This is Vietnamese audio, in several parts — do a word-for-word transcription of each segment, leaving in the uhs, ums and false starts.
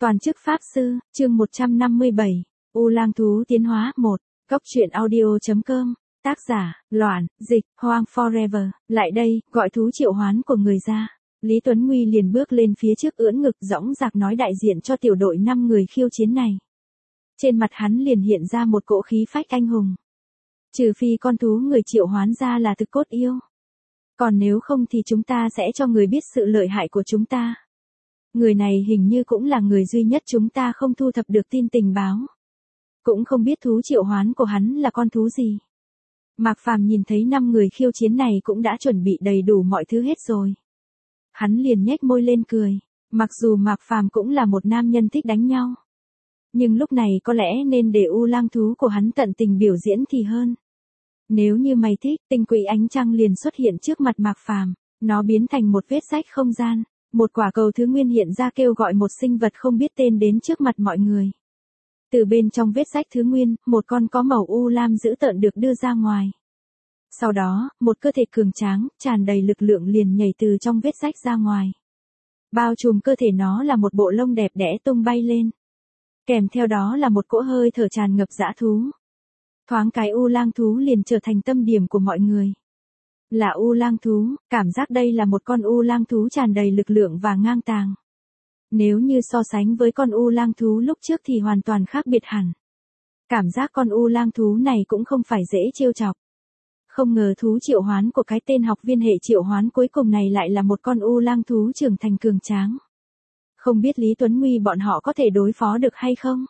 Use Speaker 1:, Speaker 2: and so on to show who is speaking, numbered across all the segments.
Speaker 1: Toàn chức Pháp Sư, chương một trăm năm mươi bảy, U Lang Thú tiến hóa một, Cốc truyện audio chấm com, tác giả, Loan, dịch, Hoang Forever, lại đây, gọi thú triệu hoán của người ra. Lý Tuấn Nguy liền bước lên phía trước ưỡn ngực dõng dạc nói đại diện cho tiểu đội năm người khiêu chiến này. Trên mặt hắn liền hiện ra một cỗ khí phách anh hùng. Trừ phi con thú người triệu hoán ra là thực cốt yêu. Còn nếu không thì chúng ta sẽ cho người biết sự lợi hại của chúng ta. Người này hình như cũng là người duy nhất chúng ta không thu thập được tin tình báo. Cũng không biết thú triệu hoán của hắn là con thú gì. Mạc Phàm nhìn thấy năm người khiêu chiến này cũng đã chuẩn bị đầy đủ mọi thứ hết rồi. Hắn liền nhếch môi lên cười. Mặc dù Mạc Phàm cũng là một nam nhân thích đánh nhau. Nhưng lúc này có lẽ nên để U Lang thú của hắn tận tình biểu diễn thì hơn. Nếu như mày thích, tinh quỷ ánh trăng liền xuất hiện trước mặt Mạc Phàm. Nó biến thành một vết rách không gian. Một quả cầu thứ nguyên hiện ra kêu gọi một sinh vật không biết tên đến trước mặt mọi người. Từ bên trong vết rách thứ nguyên, một con có màu u lam dữ tợn được đưa ra ngoài. Sau đó, một cơ thể cường tráng, tràn đầy lực lượng liền nhảy từ trong vết rách ra ngoài. Bao trùm cơ thể nó là một bộ lông đẹp đẽ tung bay lên. Kèm theo đó là một cỗ hơi thở tràn ngập dã thú. Thoáng cái U Lang thú liền trở thành tâm điểm của mọi người. Là U Lang thú, cảm giác đây là một con U Lang thú tràn đầy lực lượng và ngang tàng. Nếu như so sánh với con U Lang thú lúc trước thì hoàn toàn khác biệt hẳn. Cảm giác con U Lang thú này cũng không phải dễ trêu chọc. Không ngờ thú triệu hoán của cái tên học viên hệ triệu hoán cuối cùng này lại là một con U Lang thú trưởng thành cường tráng. Không biết Lý Tuấn Nguy bọn họ có thể đối phó được hay không?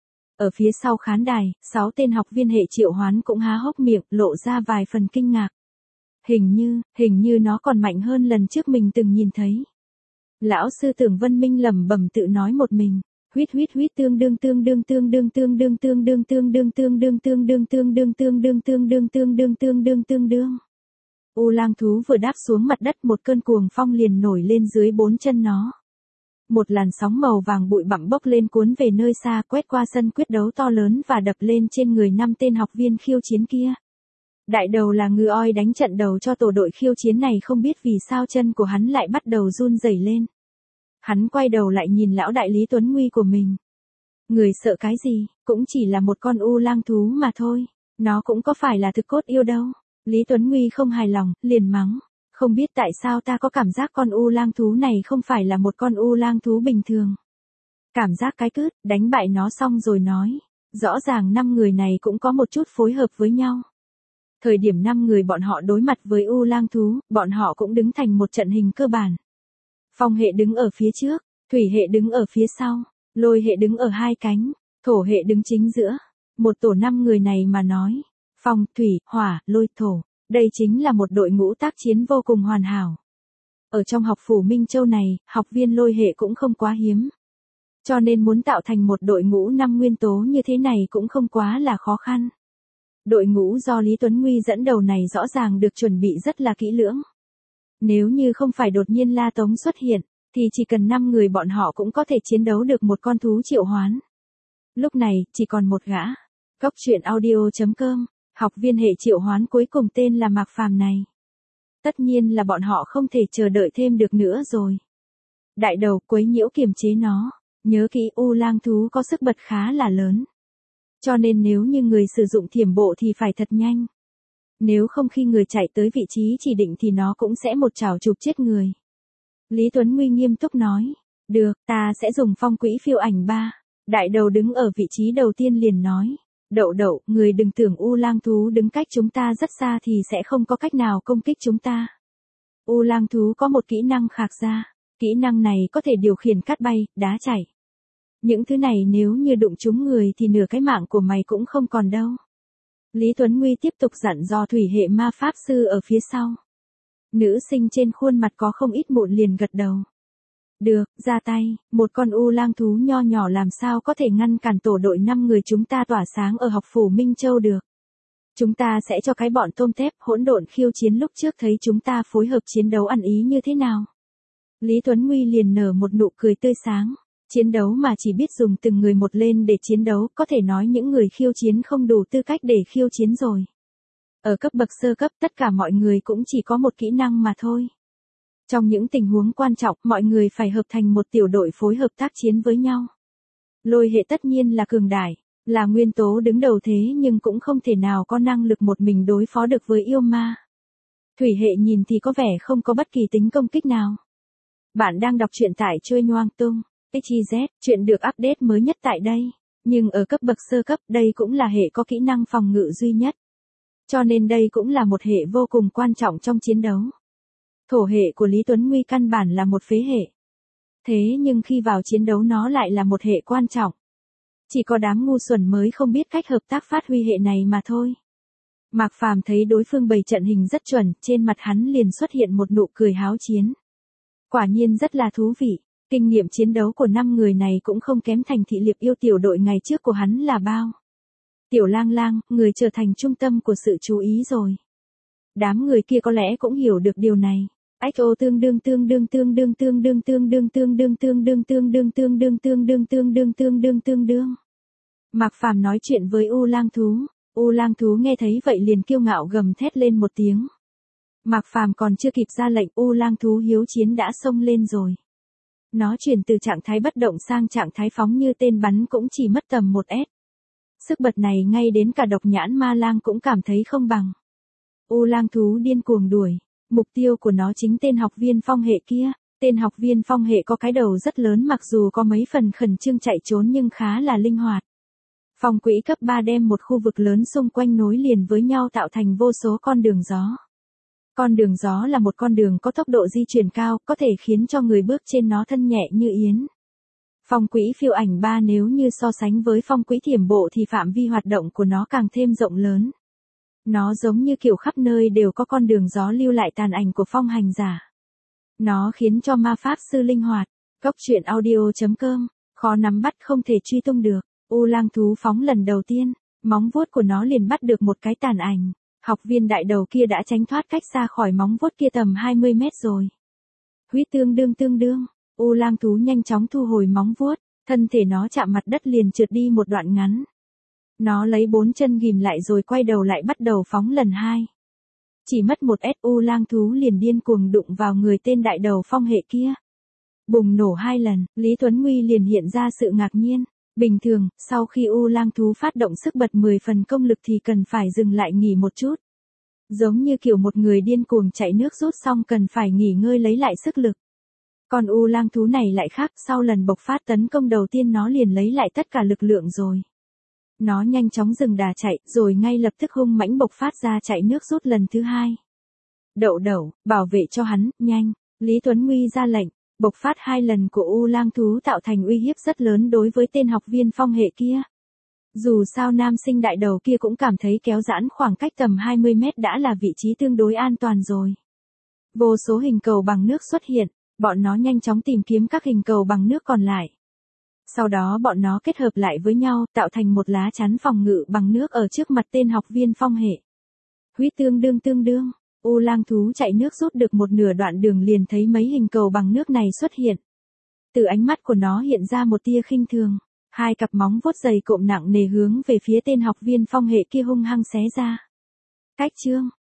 Speaker 1: Ở phía sau khán đài, sáu tên học viên hệ triệu hoán cũng há hốc miệng, lộ ra vài phần kinh ngạc. Hình như, hình như nó còn mạnh hơn lần trước mình từng nhìn thấy. Lão sư Tưởng Vân Minh lẩm bẩm tự nói một mình, huýt huýt huýt tương đương tương đương tương đương tương đương tương đương tương đương tương đương tương đương tương đương tương đương tương đương tương đương tương đương tương đương. U Lang thú vừa đáp xuống mặt đất một cơn cuồng phong liền nổi lên dưới bốn chân nó. Một làn sóng màu vàng bụi bặm bốc lên cuốn về nơi xa quét qua sân quyết đấu to lớn và đập lên trên người năm tên học viên khiêu chiến kia. Đại đầu là ngư oi đánh trận đầu cho tổ đội khiêu chiến này không biết vì sao chân của hắn lại bắt đầu run rẩy lên. Hắn quay đầu lại nhìn lão đại Lý Tuấn Nguy của mình. Người sợ cái gì, cũng chỉ là một con U Lang thú mà thôi, nó cũng có phải là thực cốt yêu đâu. Lý Tuấn Nguy không hài lòng, liền mắng. Không biết tại sao ta có cảm giác con U Lang thú này không phải là một con U Lang thú bình thường. Cảm giác cái cứt, đánh bại nó xong rồi nói. Rõ ràng năm người này cũng có một chút phối hợp với nhau. Thời điểm năm người bọn họ đối mặt với U Lang thú, bọn họ cũng đứng thành một trận hình cơ bản. Phong hệ đứng ở phía trước, thủy hệ đứng ở phía sau, lôi hệ đứng ở hai cánh, thổ hệ đứng chính giữa. Một tổ năm người này mà nói. Phong, thủy, hỏa, lôi, thổ. Đây chính là một đội ngũ tác chiến vô cùng hoàn hảo. Ở trong học phủ Minh Châu này, học viên lôi hệ cũng không quá hiếm. Cho nên muốn tạo thành một đội ngũ năm nguyên tố như thế này cũng không quá là khó khăn. Đội ngũ do Lý Tuấn Nguy dẫn đầu này rõ ràng được chuẩn bị rất là kỹ lưỡng. Nếu như không phải đột nhiên La Tống xuất hiện, thì chỉ cần năm người bọn họ cũng có thể chiến đấu được một con thú triệu hoán. Lúc này, chỉ còn một gã. Cốc truyện audio chấm com, học viên hệ triệu hoán cuối cùng tên là Mạc Phàm này. Tất nhiên là bọn họ không thể chờ đợi thêm được nữa rồi. Đại đầu quấy nhiễu kiềm chế nó, nhớ kỹ U Lang thú có sức bật khá là lớn. Cho nên nếu như người sử dụng thiểm bộ thì phải thật nhanh. Nếu không khi người chạy tới vị trí chỉ định thì nó cũng sẽ một chảo chụp chết người. Lý Tuấn Nguy nghiêm túc nói. Được, ta sẽ dùng phong quỹ phiêu ảnh ba. Đại đầu đứng ở vị trí đầu tiên liền nói. Đậu đậu, người đừng tưởng U Lang thú đứng cách chúng ta rất xa thì sẽ không có cách nào công kích chúng ta. U Lang thú có một kỹ năng khạc ra. Kỹ năng này có thể điều khiển cát bay, đá chảy. Những thứ này nếu như đụng trúng người thì nửa cái mạng của mày cũng không còn đâu. Lý Tuấn Nguy tiếp tục dặn dò thủy hệ ma pháp sư ở phía sau. Nữ sinh trên khuôn mặt có không ít mụn liền gật đầu. Được, ra tay, một con U Lang thú nho nhỏ làm sao có thể ngăn cản tổ đội năm người chúng ta tỏa sáng ở học phủ Minh Châu được. Chúng ta sẽ cho cái bọn tôm tép hỗn độn khiêu chiến lúc trước thấy chúng ta phối hợp chiến đấu ăn ý như thế nào. Lý Tuấn Nguy liền nở một nụ cười tươi sáng. Chiến đấu mà chỉ biết dùng từng người một lên để chiến đấu, có thể nói những người khiêu chiến không đủ tư cách để khiêu chiến rồi. Ở cấp bậc sơ cấp tất cả mọi người cũng chỉ có một kỹ năng mà thôi. Trong những tình huống quan trọng, mọi người phải hợp thành một tiểu đội phối hợp tác chiến với nhau. Lôi hệ tất nhiên là cường đại, là nguyên tố đứng đầu thế nhưng cũng không thể nào có năng lực một mình đối phó được với yêu ma. Thủy hệ nhìn thì có vẻ không có bất kỳ tính công kích nào. Bạn đang đọc truyện tại Trôi Nhoang Tung, ích zét, chuyện được update mới nhất tại đây. Nhưng ở cấp bậc sơ cấp đây cũng là hệ có kỹ năng phòng ngự duy nhất. Cho nên đây cũng là một hệ vô cùng quan trọng trong chiến đấu. Thổ hệ của Lý Tuấn Nguy căn bản là một phế hệ. Thế nhưng khi vào chiến đấu nó lại là một hệ quan trọng. Chỉ có đám ngu xuẩn mới không biết cách hợp tác phát huy hệ này mà thôi. Mạc Phàm thấy đối phương bày trận hình rất chuẩn, trên mặt hắn liền xuất hiện một nụ cười háo chiến. Quả nhiên rất là thú vị, kinh nghiệm chiến đấu của năm người này cũng không kém Thành Thị Liệp Yêu tiểu đội ngày trước của hắn là bao. Tiểu Lang Lang, người trở thành trung tâm của sự chú ý rồi. Đám người kia có lẽ cũng hiểu được điều này. ích ô tương đương tương đương tương đương tương đương tương đương tương đương tương đương tương đương tương đương tương đương tương đương tương đương tương đương. Mạc Phàm nói chuyện với U Lang thú, U Lang thú nghe thấy vậy liền kiêu ngạo gầm thét lên một tiếng. Mạc Phàm còn chưa kịp ra lệnh, U Lang thú hiếu chiến đã xông lên rồi. Nó chuyển từ trạng thái bất động sang trạng thái phóng như tên bắn cũng chỉ mất tầm một S. Sức bật này ngay đến cả Độc Nhãn Ma Lang cũng cảm thấy không bằng. U Lang thú điên cuồng đuổi, mục tiêu của nó chính tên học viên phong hệ kia. Tên học viên phong hệ có cái đầu rất lớn, mặc dù có mấy phần khẩn trương chạy trốn nhưng khá là linh hoạt. Phong quỹ cấp ba đem một khu vực lớn xung quanh nối liền với nhau tạo thành vô số con đường gió. Con đường gió là một con đường có tốc độ di chuyển cao, có thể khiến cho người bước trên nó thân nhẹ như yến. Phong quỹ phiêu ảnh ba nếu như so sánh với phong quỹ thiểm bộ thì phạm vi hoạt động của nó càng thêm rộng lớn. Nó giống như kiểu khắp nơi đều có con đường gió lưu lại tàn ảnh của phong hành giả. Nó khiến cho ma pháp sư linh hoạt. Cốc truyện audio chấm com, khó nắm bắt không thể truy tung được. U Lang thú phóng lần đầu tiên, móng vuốt của nó liền bắt được một cái tàn ảnh. Học viên đại đầu kia đã tránh thoát cách xa khỏi móng vuốt kia tầm hai mươi mét rồi. Huýt tương đương tương đương, U Lang thú nhanh chóng thu hồi móng vuốt, thân thể nó chạm mặt đất liền trượt đi một đoạn ngắn. Nó lấy bốn chân ghim lại rồi quay đầu lại bắt đầu phóng lần hai. Chỉ mất một S, U Lang thú liền điên cuồng đụng vào người tên đại đầu phong hệ kia. Bùng nổ hai lần, Lý Tuấn Nguy liền hiện ra sự ngạc nhiên. Bình thường, sau khi U Lang thú phát động sức bật mười phần công lực thì cần phải dừng lại nghỉ một chút. Giống như kiểu một người điên cuồng chạy nước rút xong cần phải nghỉ ngơi lấy lại sức lực. Còn U Lang thú này lại khác, sau lần bộc phát tấn công đầu tiên nó liền lấy lại tất cả lực lượng rồi. Nó nhanh chóng dừng đà chạy, rồi ngay lập tức hung mãnh bộc phát ra chạy nước rút lần thứ hai. Đậu đậu, bảo vệ cho hắn, nhanh, Lý Tuấn Nguy ra lệnh. Bộc phát hai lần của U Lang thú tạo thành uy hiếp rất lớn đối với tên học viên phong hệ kia. Dù sao nam sinh đại đầu kia cũng cảm thấy kéo giãn khoảng cách tầm hai mươi mét đã là vị trí tương đối an toàn rồi. Vô số hình cầu bằng nước xuất hiện, bọn nó nhanh chóng tìm kiếm các hình cầu bằng nước còn lại. Sau đó bọn nó kết hợp lại với nhau tạo thành một lá chắn phòng ngự bằng nước ở trước mặt tên học viên phong hệ. Huýt tương đương tương đương. U Lang thú chạy nước rút được một nửa đoạn đường liền thấy mấy hình cầu bằng nước này xuất hiện. Từ ánh mắt của nó hiện ra một tia khinh thường, hai cặp móng vuốt dày cộm nặng nề hướng về phía tên học viên phong hệ kia hung hăng xé ra. Cách chương,